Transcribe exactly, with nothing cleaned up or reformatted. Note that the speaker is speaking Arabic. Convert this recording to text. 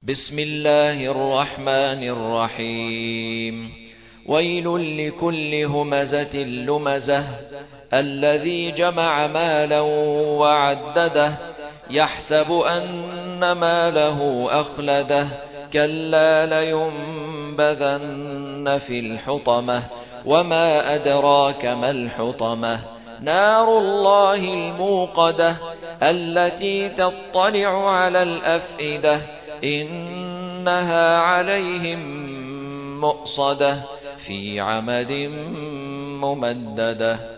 بسم الله الرحمن الرحيم ويل لكل همزة لمزة الذي جمع مالا وعدده يحسب أن ماله أخلده كلا لينبذن في الحطمة وما أدراك ما الحطمة نار الله الموقدة التي تطلع على الأفئدة إنها عليهم مؤصدة في عمد ممددة.